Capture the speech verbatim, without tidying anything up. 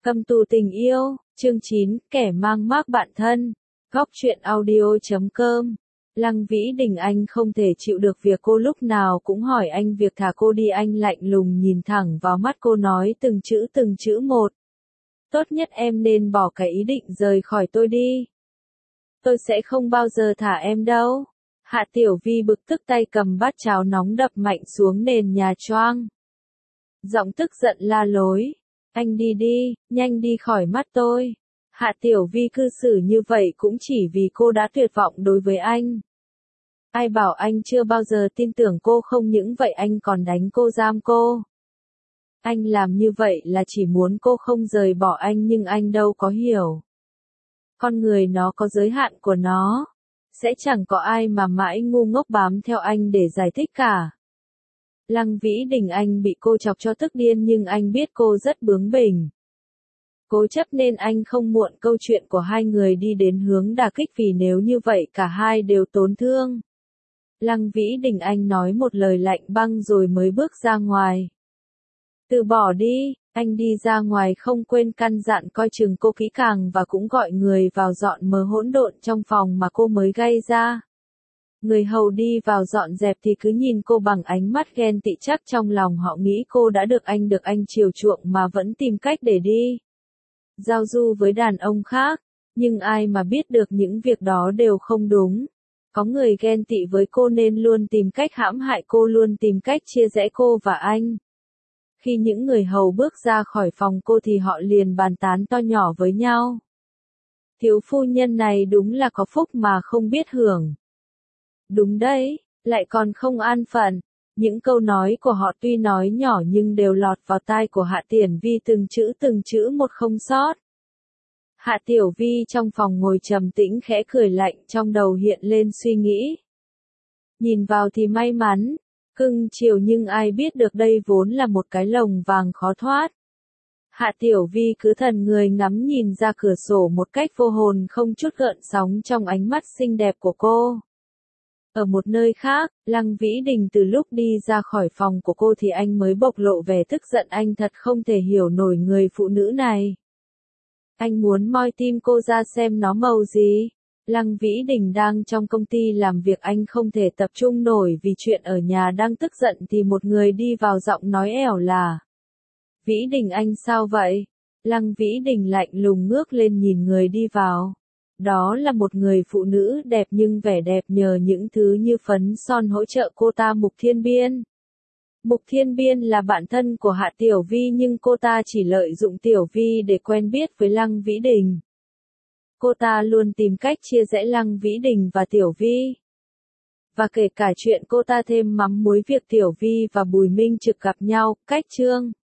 Cầm tù tình yêu, chương chín, kẻ mang mác bạn thân. Góc truyện audio chấm com. Lăng Vĩ Đình anh không thể chịu được việc cô lúc nào cũng hỏi anh việc thả cô đi, anh lạnh lùng nhìn thẳng vào mắt cô nói từng chữ từng chữ một. Tốt nhất em nên bỏ cái ý định rời khỏi tôi đi. Tôi sẽ không bao giờ thả em đâu. Hạ Tiểu Vi bực tức tay cầm bát cháo nóng đập mạnh xuống nền nhà choang. Giọng tức giận la lối. Anh đi đi, nhanh đi khỏi mắt tôi. Hạ Tiểu Vi cư xử như vậy cũng chỉ vì cô đã tuyệt vọng đối với anh. Ai bảo anh chưa bao giờ tin tưởng cô, không những vậy anh còn đánh cô, giam cô. Anh làm như vậy là chỉ muốn cô không rời bỏ anh, nhưng anh đâu có hiểu. Con người nó có giới hạn của nó. Sẽ chẳng có ai mà mãi ngu ngốc bám theo anh để giải thích cả. Lăng Vĩ Đình anh bị cô chọc cho tức điên, nhưng anh biết cô rất bướng bỉnh. Cố chấp nên anh không muộn câu chuyện của hai người đi đến hướng đả kích, vì nếu như vậy cả hai đều tổn thương. Lăng Vĩ Đình anh nói một lời lạnh băng rồi mới bước ra ngoài. Từ bỏ đi, anh đi ra ngoài không quên căn dặn coi chừng cô kỹ càng và cũng gọi người vào dọn mớ hỗn độn trong phòng mà cô mới gây ra. Người hầu đi vào dọn dẹp thì cứ nhìn cô bằng ánh mắt ghen tị, chắc trong lòng họ nghĩ cô đã được anh được anh chiều chuộng mà vẫn tìm cách để đi giao du với đàn ông khác, nhưng ai mà biết được những việc đó đều không đúng. Có người ghen tị với cô nên luôn tìm cách hãm hại cô, luôn tìm cách chia rẽ cô và anh. Khi những người hầu bước ra khỏi phòng cô thì họ liền bàn tán to nhỏ với nhau. Thiếu phu nhân này đúng là có phúc mà không biết hưởng. Đúng đấy, lại còn không an phận. Những câu nói của họ tuy nói nhỏ nhưng đều lọt vào tai của Hạ Tiểu Vi từng chữ từng chữ một không sót. Hạ Tiểu Vi trong phòng ngồi trầm tĩnh khẽ cười lạnh, trong đầu hiện lên suy nghĩ. Nhìn vào thì may mắn, cưng chiều, nhưng ai biết được đây vốn là một cái lồng vàng khó thoát. Hạ Tiểu Vi cứ thần người ngắm nhìn ra cửa sổ một cách vô hồn, không chút gợn sóng trong ánh mắt xinh đẹp của cô. Ở một nơi khác, Lăng Vĩ Đình từ lúc đi ra khỏi phòng của cô thì anh mới bộc lộ vẻ tức giận, anh thật không thể hiểu nổi người phụ nữ này. Anh muốn moi tim cô ra xem nó màu gì. Lăng Vĩ Đình đang trong công ty làm việc, anh không thể tập trung nổi vì chuyện ở nhà đang tức giận thì một người đi vào giọng nói ẻo là. Vĩ Đình anh sao vậy? Lăng Vĩ Đình lạnh lùng ngước lên nhìn người đi vào. Đó là một người phụ nữ đẹp nhưng vẻ đẹp nhờ những thứ như phấn son hỗ trợ cô ta. Mục Thiên Biên. Mục Thiên Biên là bạn thân của Hạ Tiểu Vi, nhưng cô ta chỉ lợi dụng Tiểu Vi để quen biết với Lăng Vĩ Đình. Cô ta luôn tìm cách chia rẽ Lăng Vĩ Đình và Tiểu Vi. Và kể cả chuyện cô ta thêm mắm muối việc Tiểu Vi và Bùi Minh Trực gặp nhau, cách chương